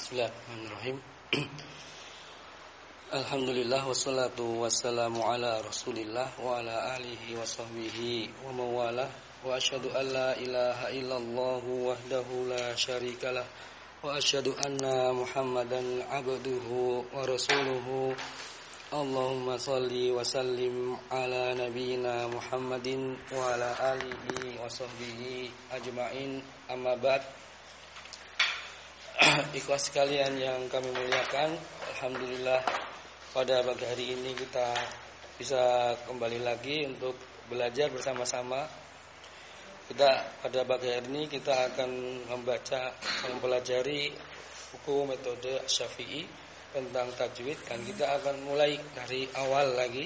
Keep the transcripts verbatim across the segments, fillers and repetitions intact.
Bismillahirrahmanirrahim. Alhamdulillah wassalatu wassalamu ala Rasulillah wa ala alihi wa sahbihi wa mawalah wa asyhadu an la ilaha illallah wahdahu la syarikalah wa asyhadu anna Muhammadan abduhu wa rasuluhu. Allahumma salli wa sallim ala nabiyyina Muhammadin wa ala alihi wa sahbihi ajma'in. Amma ba'd. Ikhwas sekalian yang kami muliakan, alhamdulillah pada pagi hari ini kita bisa kembali lagi untuk belajar bersama-sama. Kita pada pagi hari ini kita akan membaca, mempelajari buku metode Syafi'i tentang tajwid, dan kita akan mulai dari awal lagi.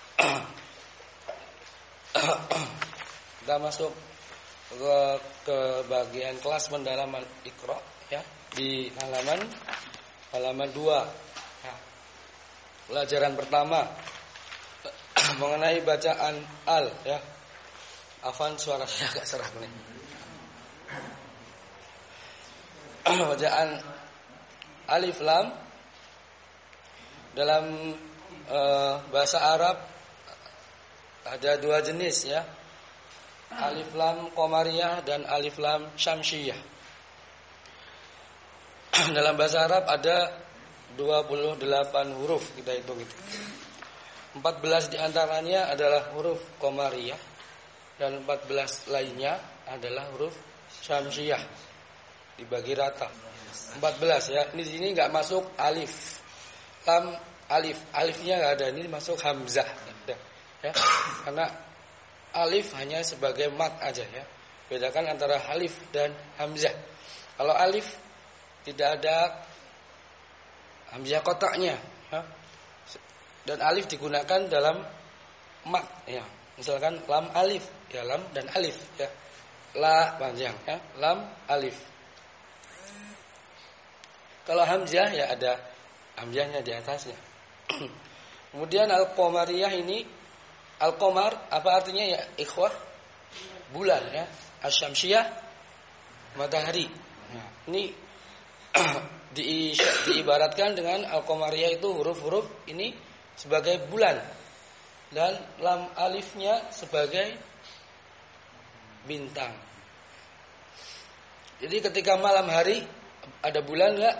Kita masuk ke, ke bagian kelas pendalaman Iqra, ya, di halaman halaman dua. Nah, pelajaran pertama mengenai bacaan al, ya. Afan, suara saya agak serak nih. Bacaan alif lam dalam uh, bahasa Arab ada dua jenis, ya. Alif lam qamariyah dan alif lam syamsiyah. Dalam bahasa Arab ada dua puluh delapan huruf, kita hitung itu. empat belas diantaranya adalah huruf qamariyah dan empat belas lainnya adalah huruf syamsiyah. Dibagi rata. empat belas, ya. Ini di sini enggak masuk alif. Lam alif, alifnya enggak ada. Ini masuk hamzah, ya. Karena alif hanya sebagai mat aja, ya. Bedakan antara alif dan hamzah. Kalau alif tidak ada hamzah kotaknya, ya. Dan alif digunakan dalam mat, ya. Misalkan lam alif, ya, lam dan alif, ya. La panjang, ya. Lam alif. Kalau hamzah, ya, ada hamzahnya di atasnya. Kemudian al-qamariyah ini, al-qamar apa artinya, ya, ikhwah? Bulan, ya. Asy-syamsiyah matahari. Ya. Ini di, diibaratkan dengan al-qamariyah itu huruf-huruf ini sebagai bulan dan lam alifnya sebagai bintang. Jadi ketika malam hari ada bulan enggak?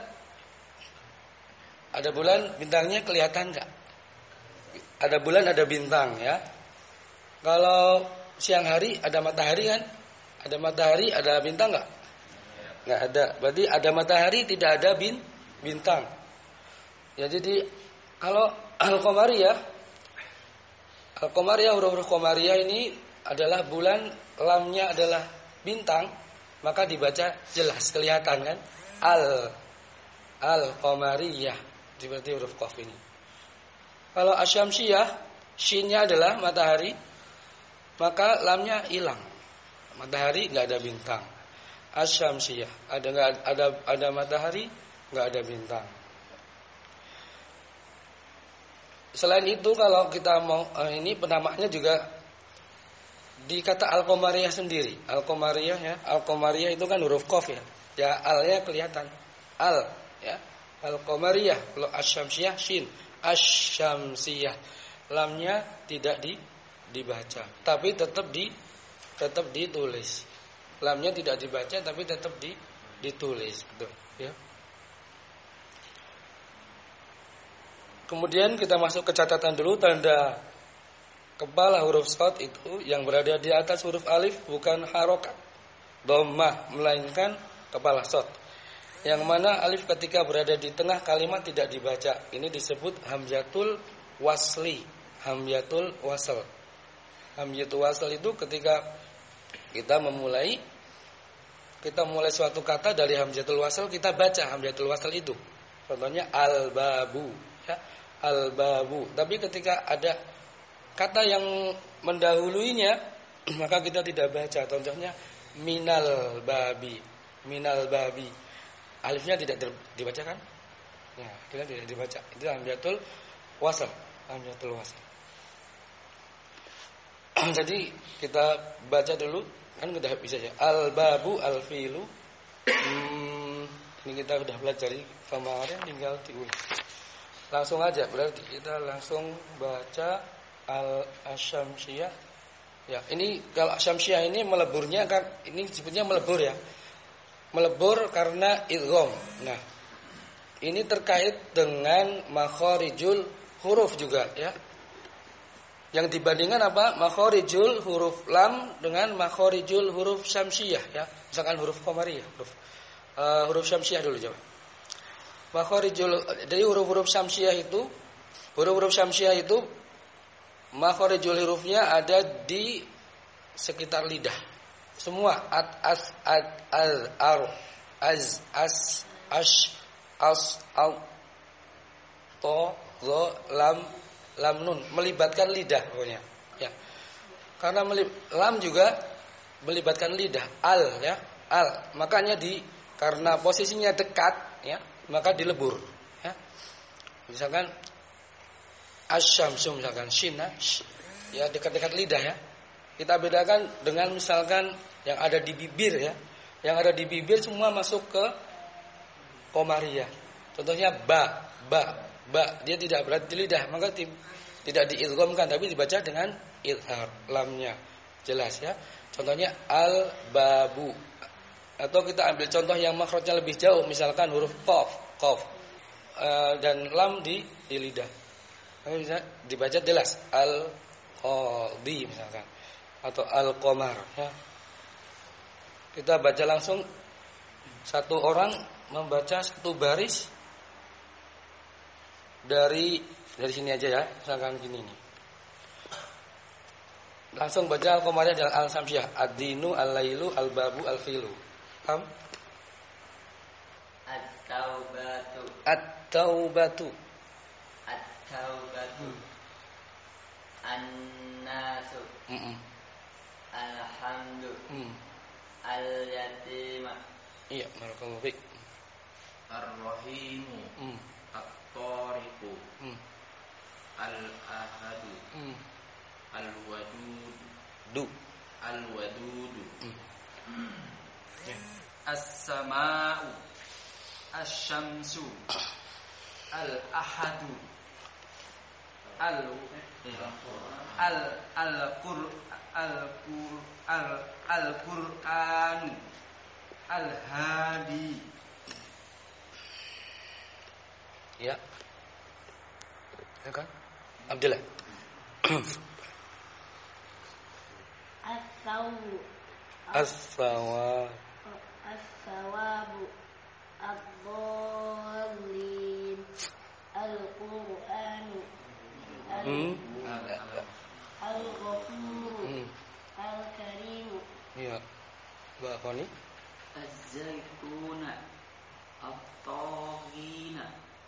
Ada bulan, bintangnya kelihatan enggak? Ada bulan, ada bintang, ya. Kalau siang hari ada matahari kan? Ada matahari, ada bintang enggak? Enggak ada. Berarti ada matahari, tidak ada bin, bintang. Ya, jadi kalau al-qamariyah, al-qamariyah, huruf-huruf qamariyah ini adalah bulan, lamnya adalah bintang, maka dibaca jelas, kelihatan kan? Al al-qamariyah, seperti huruf qaf ini. Kalau asy-syamsiyah, shinnya adalah matahari, maka lamnya hilang. Matahari enggak ada bintang. Asy-syamsiyah, ada enggak ada ada matahari, enggak ada bintang. Selain itu, kalau kita mau ini penamaannya juga di kata al-qamariyah sendiri. Al-qamariyah, ya, al-qamariyah itu kan huruf qaf, ya. Ya, al-nya kelihatan. Al, ya. Al-qamariyah. Kalau asy-syamsiyah shin, asy-syamsiyah. Lamnya tidak di, dibaca, tapi tetap di tetap ditulis. Lamnya tidak dibaca tapi tetap di, ditulis, betul, ya. Kemudian kita masuk ke catatan dulu. Tanda kepala huruf shad itu yang berada di atas huruf alif bukan harokat dhammah, melainkan kepala shad. Yang mana alif ketika berada di tengah kalimat tidak dibaca. Ini disebut hamzatul wasli, hamzatul wasl. Hamzatul wasl itu ketika kita memulai kita mulai suatu kata dari hamzatul wasl, kita baca hamzatul wasl itu. Contohnya al-babu, ya, al-babu. Tapi ketika ada kata yang mendahuluinya, maka kita tidak baca. Contohnya minal babi, minal babi. Alifnya tidak dibacakan? Ya, kita tidak dibaca. Itu hamzatul wasl, hamzatul wasl. Jadi kita baca dulu, kan udah bisa ya. Al-babu al-filu. Hmm, Ini kita sudah pelajari kemarin, tinggal diulang. Langsung aja berarti kita langsung baca Al-Asyamsiyah. Ya, ini kalau Asyamsiyah ini meleburnya kan ini disebutnya melebur ya. Melebur karena idgham. Nah, ini terkait dengan makharijul huruf juga ya. Yang dibandingkan apa? Makharijul huruf lam dengan makharijul huruf syamsiyah ya. Misalkan huruf qamariyah, huruf uh, huruf syamsiyah dulu coba. Makharijul dari huruf-huruf syamsiyah itu, huruf-huruf syamsiyah itu makharijul hurufnya ada di sekitar lidah. Semua at as ad al ar az as ash as al to zo lam lam nun melibatkan lidah pokoknya ya. Karena melib, lam juga melibatkan lidah al ya, al. Makanya di karena posisinya dekat ya, maka dilebur ya. Misalkan asyamsu misalkan shin ya dekat-dekat lidah ya. Kita bedakan dengan misalkan yang ada di bibir ya. Yang ada di bibir semua masuk ke qamariyah. Contohnya ba, ba, ba dia tidak berada di lidah, maka tidak diidghamkan tapi dibaca dengan idhar lamnya. Jelas ya. Contohnya al-babu. Atau kita ambil contoh yang makhrajnya lebih jauh, misalkan huruf qaf, qaf e, dan lam di, di lidah. Maka bisa dibaca jelas al-qadi misalkan atau al-qamar ya. Kita baca langsung satu orang membaca satu baris dari dari sini aja ya, misalkan gini nih. Langsung baca al-qamariyah dan al-syamsiyah. Ad-dinu al-lailu al-babu al-filu. Paham? At-taubatu. At-taubatu. At-taubatu. Hmm. An-nasu. Mm-mm. Alhamdu. Hmm. Al-yatima. Iya, barakallahu fiik. Ar-rahimu. Hmm. At-tariqu. Hmm. Al-ahadu. Hmm. Al-wadud. Du. Al-wadud. Hmm. Ya. As-sama'u. Asy-syamsu. Al-ahadu. Al al al-qur al-qur al-qur'an al-hadi. Ya. Ya kan? Abdullah. As-sawu. As-sawa. As-sawabu. Ad-dallin. Al-Qur'anu. Hmm. Al-Ghafuru. Hmm. Al-Karimu. Iya. Mbak Fani? Az-zaituna. At-taghina.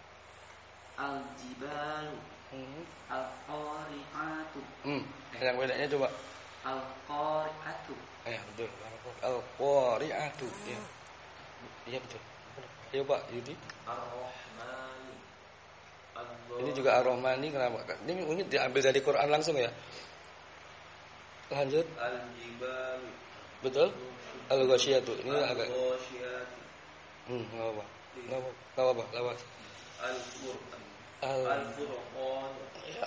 Al-jibalu. Hmm. Al-qari'atu. Hmm. Yang bedanya coba. Al-qari'atu. Eh, betul. Al-qari'atu. Iya. Iya betul. Ayo Pak Yudi. Ar-rahman. Ini juga Ar-Rahmani kenapa? Ini ini diambil dari Quran langsung ya. Lanjut. Al-jibal. Betul? Al-ghasyiyatu. Ini agak Al-ghasyiyat. Hmm, enggak apa. Enggak apa. Enggak apa, lewat. Al-Qur'an. Al Al-Furqan. Ya.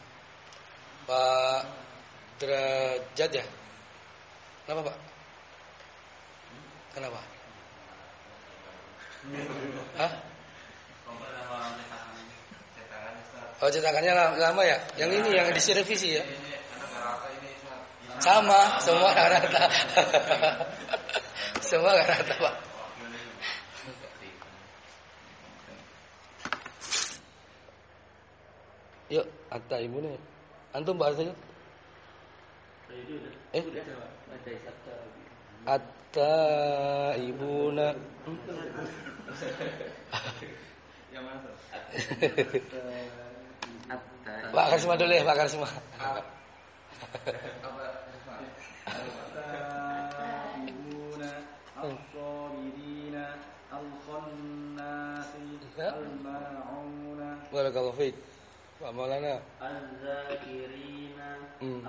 Pak Derajat ya? Kenapa, Pak? Kenapa? Hah? Oh, cetakannya lama ya? Yang ini yang direvisi ya? Sama, semua rata. Semua rata, Pak. Yuk, Atta ibu nih. Antum Pak Arta yuk. Eh? Atta ibuna. Hmm? Yang mana tuh? Pak Karisma dulu ya, Pak Karisma. Al-ibuna, al-sabirina, al-khannasi, al-ma'una. Barakallahu fiik. Pak Maulana. Al-zakirina. Hmm.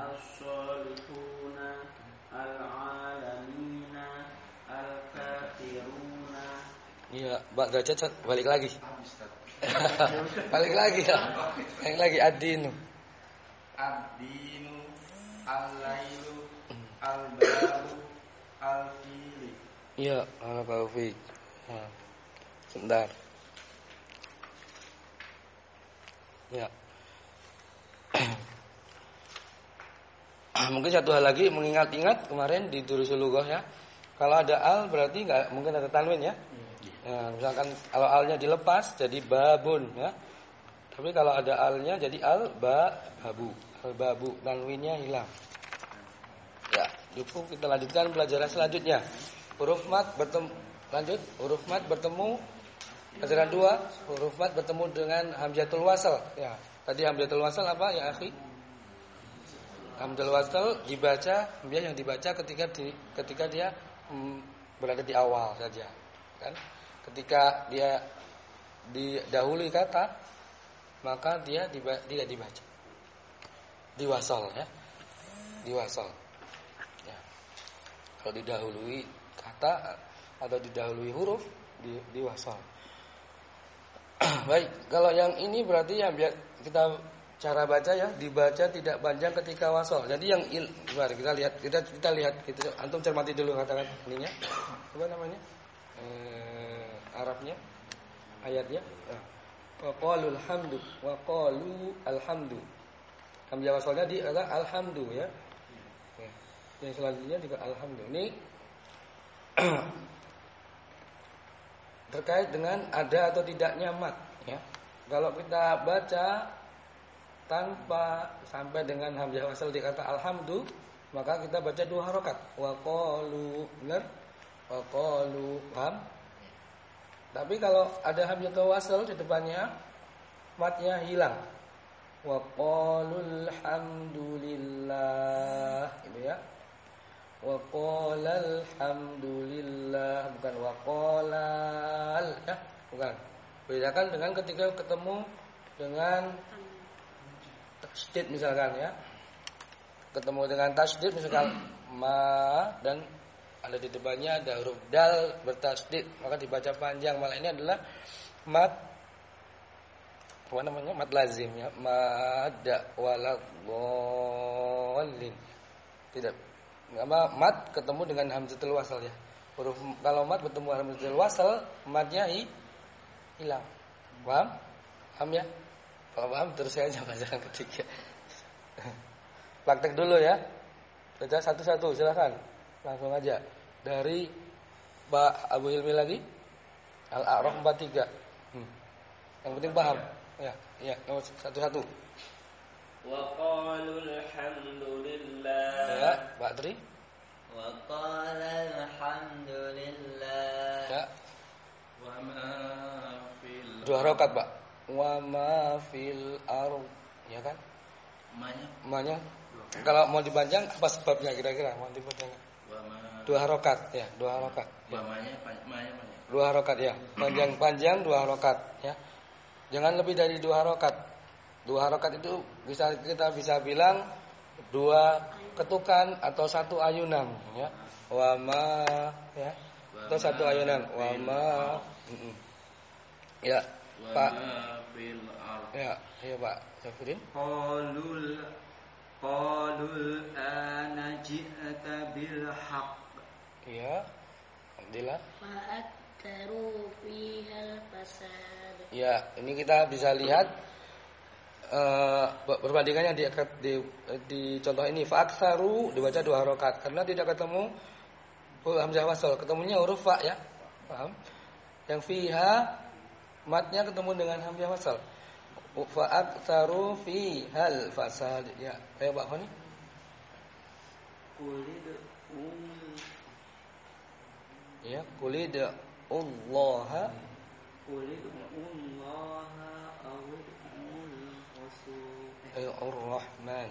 Al-salihuna. Al-alamina. Al-kafiruna. Iya, Mbak derajat balik lagi. balik lagi ya. Balik lagi ad-dinu. Ad-dinu al-lailu al-baru al-fili. Iya, ala Taufik. Nah, sebentar. Ya. Mungkin satu hal lagi mengingat-ingat kemarin di Durusul Lughah ya. Kalau ada al berarti enggak mungkin ada tanwin ya. Nah, misalkan kalau alnya dilepas jadi babun ya. Tapi kalau ada alnya jadi al ba babu. Al babu tanwinnya hilang. Ya, cukup kita lanjutkan pelajaran selanjutnya. Huruf mat bertemu lanjut huruf mat bertemu pelajaran dua, huruf mat bertemu dengan hamzatul wasal. Ya, tadi hamzatul wasal apa ya, akhi? Hamzatul wasal dibaca dia yang dibaca ketika di, ketika dia hmm, berada di awal saja, kan? Ketika dia didahului kata, maka dia diba, tidak dibaca. Diwasal ya. Diwasal. Ya. Kalau didahului kata atau didahului huruf di, diwasal. Baik, kalau yang ini berarti ya biar kita cara baca ya, dibaca tidak panjang ketika wasal. Jadi yang il, mari kita lihat, kita kita lihat kita antum cermati dulu katakan ininya. Apa namanya? Eh, Arabnya, ayatnya. Wa qalul hamdu, wa qalu alhamdu. Hamzah wasalnya di kata alhamdu ya. Ya. Yang selanjutnya juga alhamdu. Ini terkait dengan ada atau tidaknya mat ya. Kalau kita baca tanpa sampai dengan hamzah wasal di kata alhamdu, maka kita baca dua harokat. Wa qalu, benar? Wa qalu, paham? Tapi kalau ada hamzah wasal di depannya, matnya hilang. Wa qalul hamdulillah, gitu ya. Wa qalal hamdulillah, bukan wa qalal ya, bukan. Bedakan dengan ketika ketemu dengan tasydid misalkan ya. Ketemu dengan tasydid misalkan ma dan ada di depannya ada huruf dal bertasydid, maka dibaca panjang. Malah ini adalah mad apa namanya? Mad lazim ya. Mad waladhdallin. Tidak apa mad ketemu dengan hamzatul wasal ya. Huruf kalau mad bertemu hamzatul wasal, madnya hi, hilang. Paham? Paham ya? Kalau paham terus saya aja pelajaran ketiga. Praktek dulu ya. Baca satu-satu silakan. Langsung aja. Dari Pak Abu Hilmi lagi. Al-A'raf empat tiga. Hmm. Yang penting paham. Ya, ya, nomor satu-satu. Wa qalul hamdulillah. Ya, Pak Tri. Wa qalal hamdulillah. Ya. Wa ma fil Dua harokat, Pak. Wa ma fil ardh. Ya kan? manya Manya. Kalau mau dipanjang apa sebabnya kira-kira? Mau dipanjang? wa ma Dua harokat ya, dua harokat. wa manya manya manya. Dua harokat ya. Panjang-panjang dua harokat ya. Jangan lebih dari dua harokat. Dua harokat itu bisa kita bisa bilang dua ketukan atau satu ayunan ya. Wa ma ya. Atau satu ayunan. Wa ma. Mm-mm. Ya, Wa Pak. ma fil ardh. Ya, iya Pak Syafrin. Qalul qalul ana ji'ata bil haqq. Iya. Alhamdulillah. Fa'aktaru fihal fasad. Ya, ini kita bisa lihat uh, perbandingannya di, di di contoh ini fa'aktsaru dibaca dua harokat karena tidak ketemu hamzah wasal, ketemunya huruf fa ya. Paham? Yang fiha matnya ketemu dengan hamzah wasal. Fa'aktsaru fihal fasad. Ya, ayo Pak Fani. Qulid um Ya, qulid Allah Qulid ullaha awidul rasul. ayo ar-Rahman.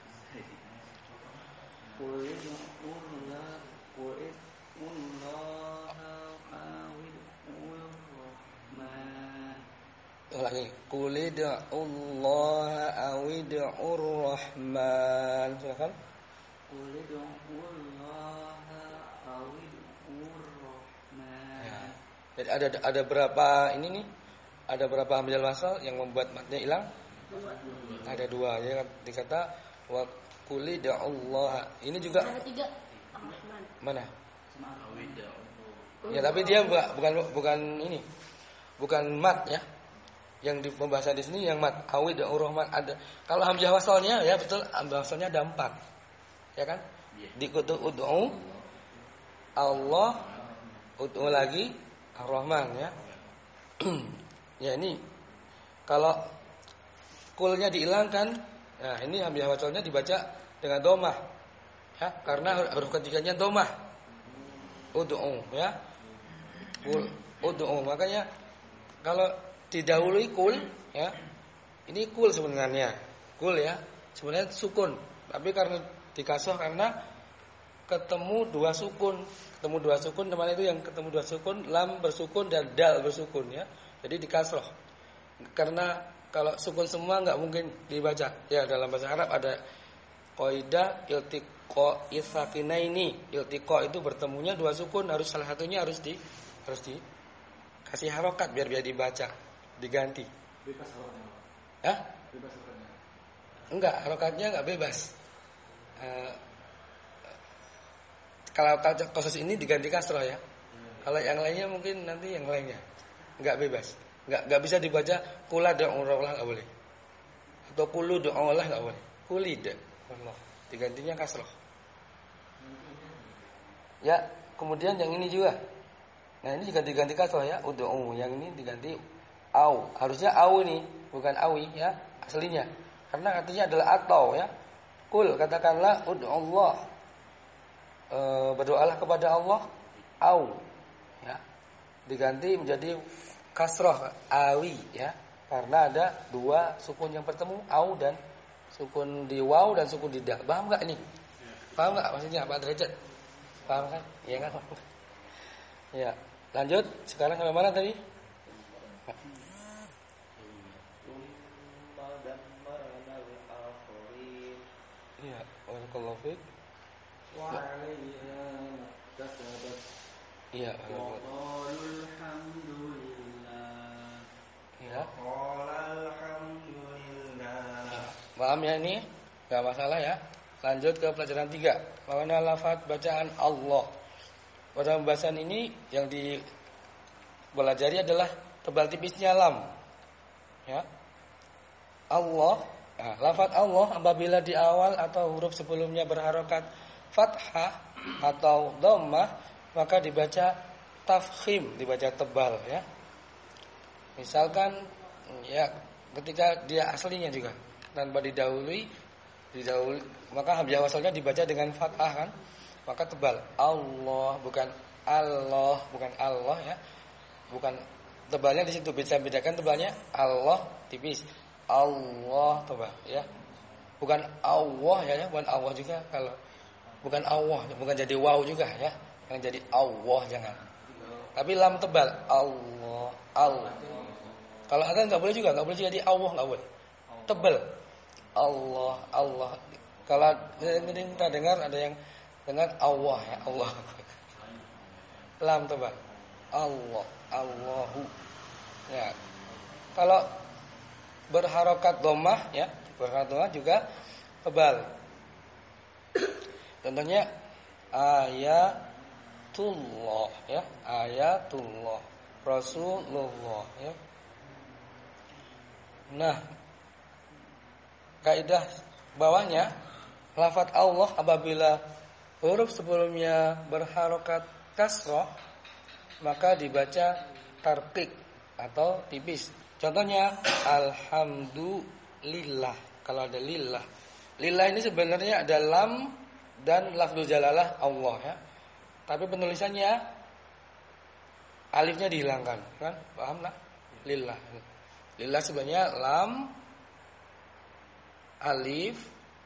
Qulid ullaha Qulid ullaha awidul rahman. Lagi qulid Allah awid'ur Rahman. Silakan. Qulid ullaha awidul rahman. Ya. Jadi ada ada berapa ini nih? Ada berapa hamzah wasal yang membuat matnya hilang? Ada dua ya kan dikata wa quli da'allah. Ini juga Ada tiga. Ar-Rahman. mana? Awidah. Ya tapi dia bukan bukan bukan ini. Bukan mat ya. Yang di pembahasan di sini yang mat awid dan rahman ada. Kalau hamzah wasalnya ya betul hamzah wasalnya ada empat. Ya kan? Dikutu ud'u Allah ud'u lagi Ar-Rahman ya. Ya ini kalau kulnya dihilangkan, nah ini hamzah wasalnya dibaca dengan domah. Ya, karena huruf ketiganya domah. Ud'u ya. Kul ud'u makanya kalau didahului kul ya. Ini kul sebenarnya. Kul ya. Sebenarnya sukun, tapi karena dikasroh karena ketemu dua sukun. Ketemu dua sukun teman itu yang ketemu dua sukun, lam bersukun dan dal bersukun ya. Jadi dikasroh. Karena kalau sukun semua enggak mungkin dibaca. Ya dalam bahasa Arab ada qaidah iltiqa isakinaini. Iltiqa itu bertemunya dua sukun, harus salah satunya harus di harus di kasih harokat biar biar dibaca, diganti. Bebas harokatnya. Hah? Bebas harokatnya. Enggak, harokatnya enggak bebas. Uh, kalau kasus ini diganti kasroh ya. Kalau yang lainnya mungkin nanti yang lainnya enggak bebas. Enggak enggak bisa dibaca kula da'ullah enggak boleh. Atau kulu da'ullah enggak boleh. Kulid Allah. Digantinya kasroh. Ya, kemudian yang ini juga. Nah, ini juga diganti kasroh ya, ud'u. Yang ini diganti au. Harusnya au ini, bukan awi ya, aslinya. Karena artinya adalah atau ya. Kul katakanlah ud'u Allah. E, berdoalah kepada Allah au ya. Diganti menjadi kasroh awi ya. Karena ada dua sukun yang bertemu au dan sukun di waw dan sukun di da. Paham enggak ini? Paham enggak maksudnya apa derajat? Paham kan? Iya kan? Ya. Lanjut, sekarang sampai mana tadi? Iya, barakallahu fiik. Wa 'alaiha kasabat. Iya, Wa qalul hamdulillah. iya. Qala alhamdulillah. Paham ya ini? Enggak masalah ya. Lanjut ke pelajaran tiga. Mana lafaz bacaan Allah. Pada pembahasan ini yang dipelajari adalah tebal tipisnya lam. Ya. Allah, nah, lafaz Allah apabila di awal atau huruf sebelumnya berharokat fathah atau dhammah maka dibaca tafkhim, dibaca tebal ya. Misalkan ya ketika dia aslinya juga tanpa didahului didahului maka hamzah wasalnya dibaca dengan fathah kan? Maka tebal. Allah bukan Allah, bukan Allah ya. Bukan tebalnya di situ bisa bedakan tebalnya Allah tipis. Allah tebal ya. Bukan Allah ya, ya, bukan Allah juga kalau bukan Allah, bukan jadi waw juga ya. Yang jadi Allah jangan. Tapi lam tebal Allah, Allah. Kalau ada enggak boleh juga, enggak boleh jadi Allah enggak boleh. Tebal. Allah, Allah. Kalau kita dengar ada yang dengan Allah ya, Allah. Lam tebal. Allah, Allahu. Ya. Kalau berharokat dhammah ya, berharokat dhammah juga tebal. Contohnya ayatullah ya, ayatullah, Rasulullah ya. Nah, kaidah bawahnya lafaz Allah apabila huruf sebelumnya berharokat kasroh maka dibaca tarqiq atau tipis. Contohnya alhamdulillah. Kalau ada lillah, lillah ini sebenarnya ada lam dan lafzul jalalah Allah ya. Tapi penulisannya alifnya dihilangkan, kan? Paham lah? Lillah. Lillah sebenarnya lam alif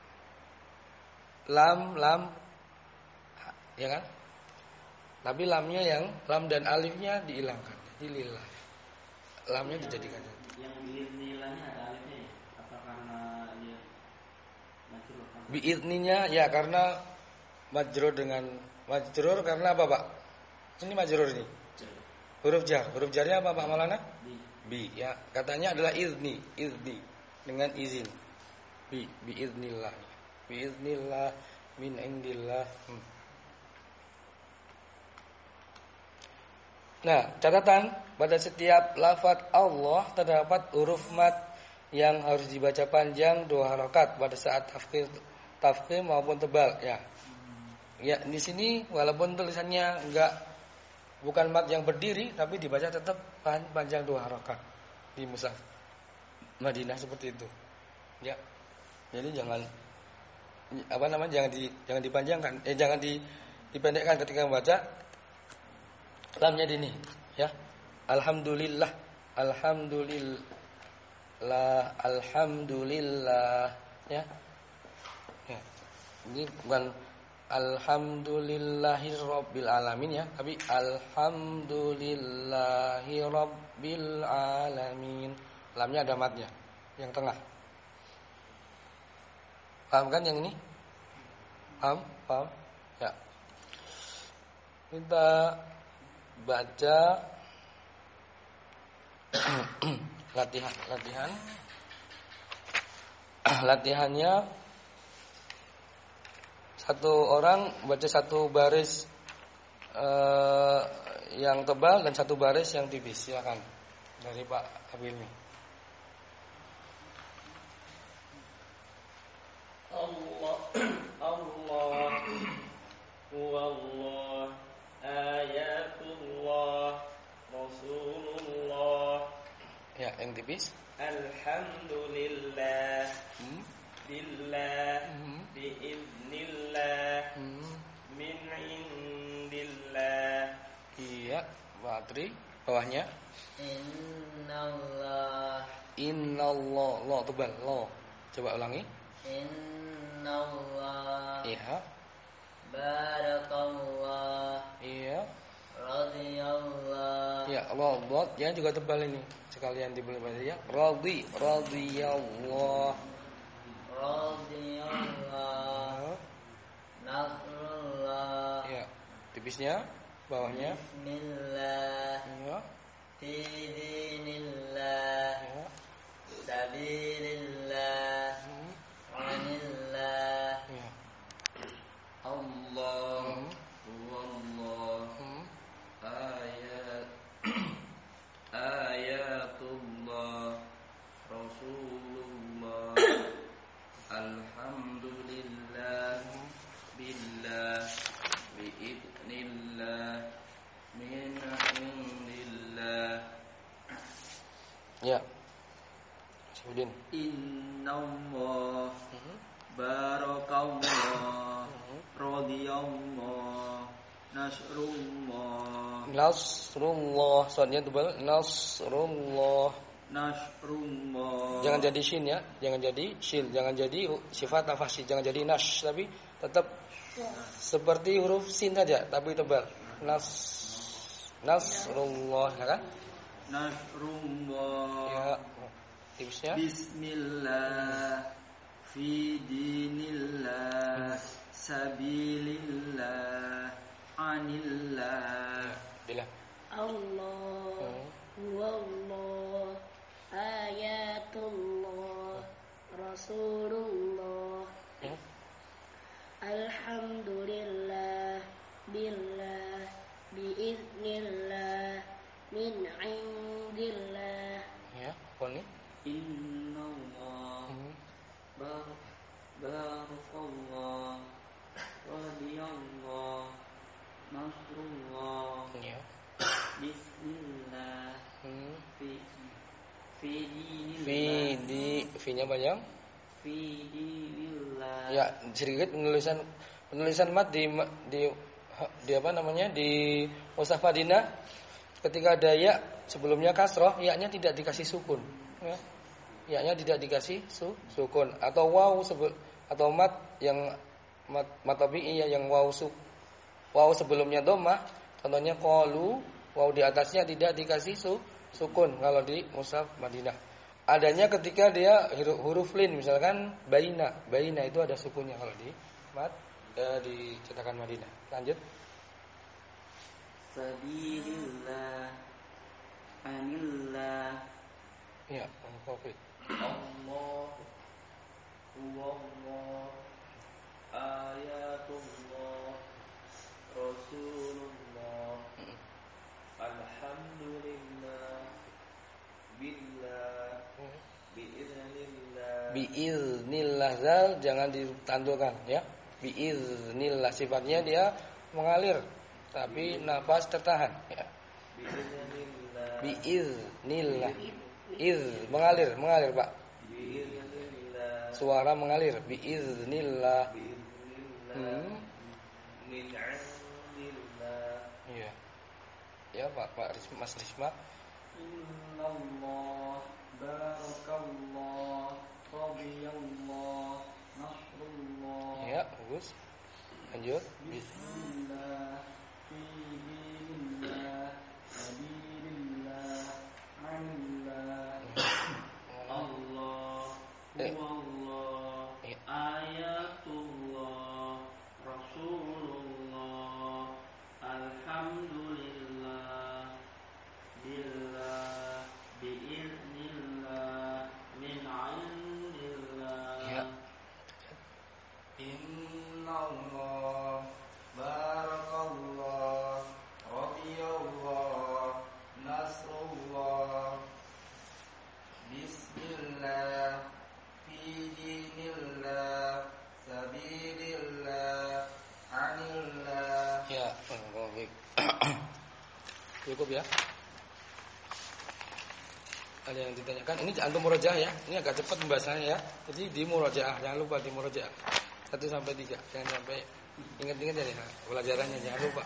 lam lam ya kan? Tapi lamnya yang lam dan alifnya dihilangkan. Jadi lillah. Lamnya dijadikan. Yang biidnillahnya ada alifnya ya? Apa karena dia majrur? Biidninya ya karena majrur dengan majrur karena apa, Pak? Ini majrur ini. Huruf jar. Huruf jarnya apa Pak Maulana? Bi. Bi ya. Katanya adalah izni, izni dengan izin. Bi bi iznillah. Bi iznillah min indillah. Hmm. Nah, catatan pada setiap lafaz Allah terdapat huruf mat yang harus dibaca panjang dua harakat pada saat tafkhim tafkhim maupun tebal ya. Ya, di sini walaupun tulisannya enggak bukan mat yang berdiri tapi dibaca tetap panjang dua harakat di mushaf Madinah seperti itu. Ya. Jadi jangan apa namanya jangan di jangan dipanjangkan eh jangan di dipendekkan ketika membaca. Lamnya dini ya. Alhamdulillah, alhamdulillah, alhamdulillah ya. Ya. Ini bukan alhamdulillahirabbil alamin ya, tapi alhamdulillahirabbil alamin. Lamnya ada matnya yang tengah. Paham kan yang ini? Paham? Paham? Ya. Kita baca latihan latihan latihannya satu orang baca satu baris eh, yang tebal dan satu baris yang tipis. Silakan dari Pak Abilmi. Allah Allah Wallah Ayatullah Rasulullah. Ya, yang tipis. Alhamdulillah Hmm. Billah Hmm. Biiznillah Hmm. Min indillah. Iya, Patri. Bawahnya. Innallah Innallah, lo tebal, lo. Coba ulangi. Innallah Iya. Barakallah Iya. Radiyallah Ya, Allah, ya juga tebal ini. Sekalian dibeli baca ya. Radhi, radhiyallah. Radiyallah Nasrullah Ya, tipisnya, bawahnya. Bismillah Ya, Fi dinillah ya. Sabilillah Hmm. Anillah Ya. Allah Hmm. Wallah Hmm. Ayat Ayatullah Rasulullah Alhamdulillah Billah Bi'idnillah Min indillah. Ya. Syahudin. Innallah Hmm. Barakallah Radiyallah Nasrullah Nasrullah, soalnya tebal. Nasrullah. Nasrullah Jangan jadi shin ya, jangan jadi shin, jangan jadi sifat nafasi, jangan jadi nash, tapi tetap seperti huruf sin saja, tapi tebal. Nas, Nasrullah, ya kan? Nasrullah Ya, tipsnya. Bismillah Fi dinillah Sabilillah Anillah. Bila. Allah Hmm. Wallah Ayatullah Rasulullah. Ya. Alhamdulillah Billah Biiznillah Min indillah. Ya, poni. Innallah Hmm. Bar Barakallah Radiyallah Nasrullah Ya. Bismillah Hmm. Fi Fi dinillah Fi di fi-nya panjang. Fi dinillah Ya, sedikit penulisan penulisan mat di di di apa namanya di mushaf Madinah ketika ada ya sebelumnya kasroh, ya-nya tidak dikasih sukun. Ya. Ya-nya tidak dikasih su, sukun atau waw sebel, atau mat yang mat matabi'i yang waw su, waw sebelumnya dhammah, contohnya qalu, waw di atasnya tidak dikasih su, sukun kalau di mushaf Madinah. Adanya ketika dia huruf, huruf lin, misalkan baina, baina itu ada sukunnya kalau di mat eh, di cetakan Madinah. Lanjut. Sabilillah Ya, Covid. Allah huwallah ayatullah Rasulullah alhamdulillah billah biiznillah. Biiznillah zal jangan ditandurkan ya. Biiznillah sifatnya dia mengalir tapi nafas tertahan ya. Biiznillah. Biiznillah. Iz mengalir, mengalir Pak. Biiznillah. Suara mengalir. Biiznillah. Biiznillah. Hmm. Min 'indillah. Iya. Ya Pak, Pak Risma, Mas Risma. Innallah barakallah radiyallah nasrullah. Ya, bagus. Lanjut. Bismillah fi dinillah sabilillah anillah. Allah Eh. huwallah Ya. ayatullah Rasulullah alhamdulillah billah biiznillah min 'indillah. Ya. Innallah barakallah radiyallah nasrullah bismillah fi dinillah sabilillah anillah. Ya, baik. Cukup ya. Ada yang ditanyakan? Ini antum murojaah ya. Ini agak cepat pembahasannya ya. Jadi di murojaah, jangan lupa di murojaah. satu sampai tiga. Jangan sampai ingat-ingat ya pelajarannya, jangan lupa.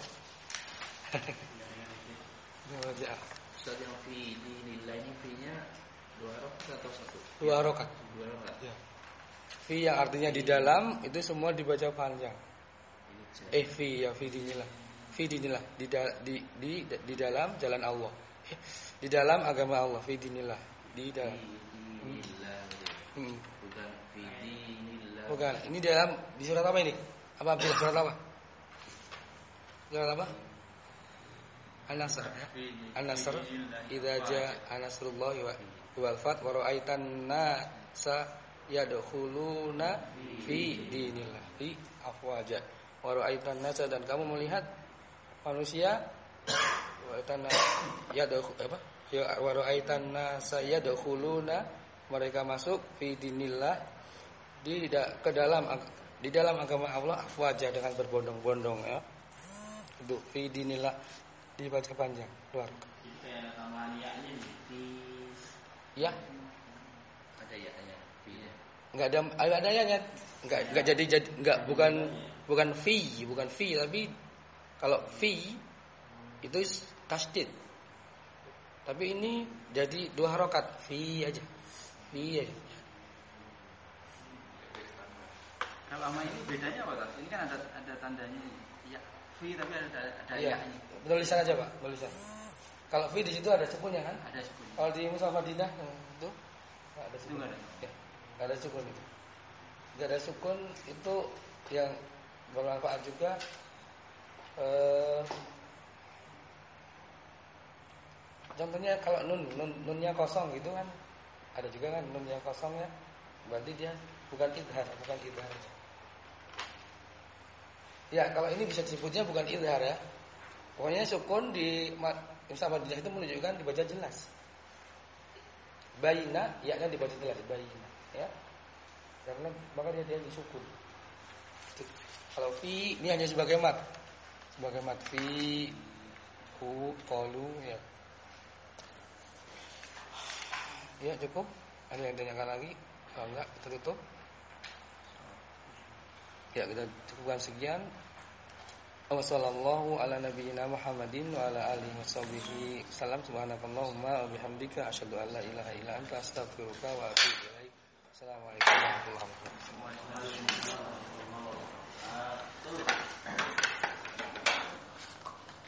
Murojaah. Ustaz yang fi dinillah ini fi-nya dua rakaat atau satu? Dua rakaat. Dua rakaat. Ya. Fi yang artinya di dalam itu semua dibaca panjang. Eh fi ya fi dinillah. Fi dinillah di, da- di di di dalam jalan Allah. Eh, di dalam agama Allah, fi dinillah. Di dalam. Dinillah. Hmm. Bukan fi dinillah. Bukan, ini dalam di surat apa ini? Apa Abdullah surat apa? Surat apa? An-Nasr ya. An-Nasr idza jaa nasrullahi wal fath wa ra'aitan nasa yadkhuluna fi dinillah fi afwaja. Wa ra'aitan nasa dan kamu melihat manusia wa ra'aitan yadkhul apa? Ya wa ra'aitan nasa yadkhuluna mereka masuk fi dinillah di ke dalam di dalam agama Allah afwaja dengan berbondong-bondong ya. Itu fi dinillah dibaca panjang luar. Jadi kayak sama niatnya nih fi. Ya, Ada ya ya fi-nya. enggak ada ada ayatnya. Enggak enggak jadi jadi enggak bukan bukan fi, bukan fi tapi kalau fi itu tasdid. Tapi ini jadi dua harokat fi aja. Fi aja. Kalau sama ini bedanya apa, Kak? Ini kan ada ada tandanya ya fi tapi ada ada Iya. ya-nya. Tulisan aja, Pak, tulisan. Kalau fi di situ ada sukunnya kan? Ada sukun. Kalau di Mushaf Madinah itu enggak ada Itu sukun. enggak ada. Ya, enggak ada sukun itu. Enggak ada sukun itu yang bermanfaat juga eh, contohnya kalau nun, nun nunnya kosong gitu kan. Ada juga kan nunnya kosong ya. Berarti dia bukan idhar, bukan idhar. Ya, kalau ini bisa disebutnya bukan idhar ya. Pokoknya sukun di Mushaf Madinah itu menunjukkan dibaca jelas. Bayina, ya kan dibaca jelas bayina, ya. Karena maka dia dia disukun. Kalau fi ini hanya sebagai mat. Sebagai mat fi hu qalu ya. Ya cukup. Ada yang tanyakan lagi? Kalau enggak kita tutup. Ya kita cukupkan sekian. Wassallallahu ala nabiyyina Muhammadin wa ala alihi washabihi salam. Subhanakallahumma wa bihamdika asyhadu an la ilaha illa anta astaghfiruka wa atubu ilaik. Assalamualaikum warahmatullahi wabarakatuh.